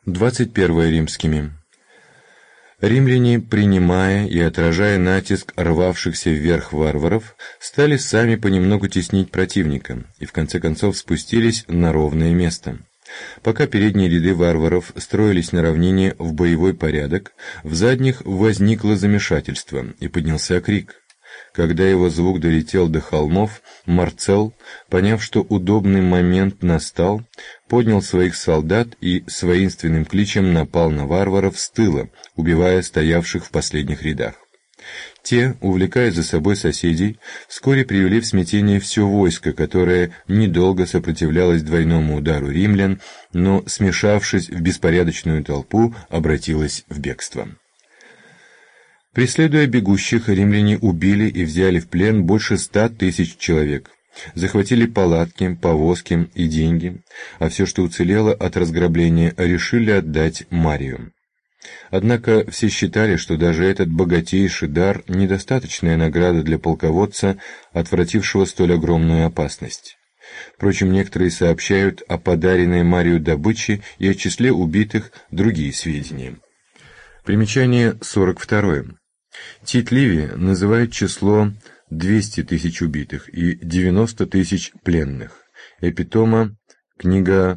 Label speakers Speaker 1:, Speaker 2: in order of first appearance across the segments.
Speaker 1: 21 римскими. Римляне, принимая и отражая натиск рвавшихся вверх варваров, стали сами понемногу теснить противника и в конце концов спустились на ровное место. Пока передние ряды варваров строились на равнине в боевой порядок, в задних возникло замешательство и поднялся крик. Когда его звук долетел до холмов, Марцел, поняв, что удобный момент настал, поднял своих солдат и с воинственным кличем напал на варваров с тыла, убивая стоявших в последних рядах. Те, увлекая за собой соседей, вскоре привели в смятение все войско, которое недолго сопротивлялось двойному удару римлян, но, смешавшись в беспорядочную толпу, обратилось в бегство. Преследуя бегущих, римляне убили и взяли в плен больше 100 тысяч человек, захватили палатки, повозки и деньги, а все, что уцелело от разграбления, решили отдать Марию. Однако все считали, что даже этот богатейший дар – недостаточная награда для полководца, отвратившего столь огромную опасность. Впрочем, некоторые сообщают о подаренной Марию добыче и о числе убитых другие сведения. Примечание 42. Тит Ливий называет число 200 тысяч убитых и 90 тысяч пленных. Эпитома, книга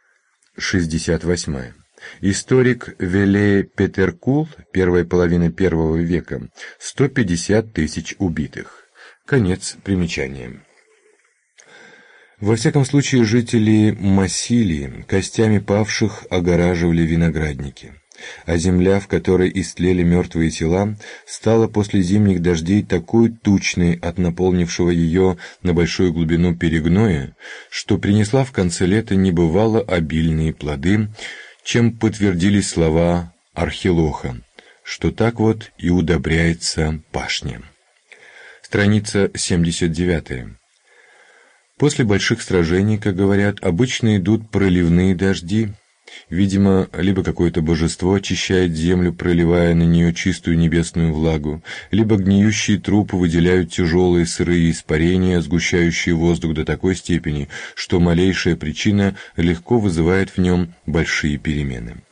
Speaker 1: 68. Историк Велее Петеркул, первая половина I века, 150 тысяч убитых. Конец примечания. Во всяком случае, жители Массилии костями павших огораживали виноградники, а земля, в которой истлели мертвые тела, стала после зимних дождей такой тучной от наполнившего ее на большую глубину перегноя, что принесла в конце лета небывало обильные плоды, чем подтвердились слова Архилоха, что так вот и удобряется пашня. Страница 79. После больших сражений, как говорят, обычно идут проливные дожди. Видимо, либо какое-то божество очищает землю, проливая на нее чистую небесную влагу, либо гниющие трупы выделяют тяжелые сырые испарения, сгущающие воздух до такой степени, что малейшая причина легко вызывает в нем большие перемены.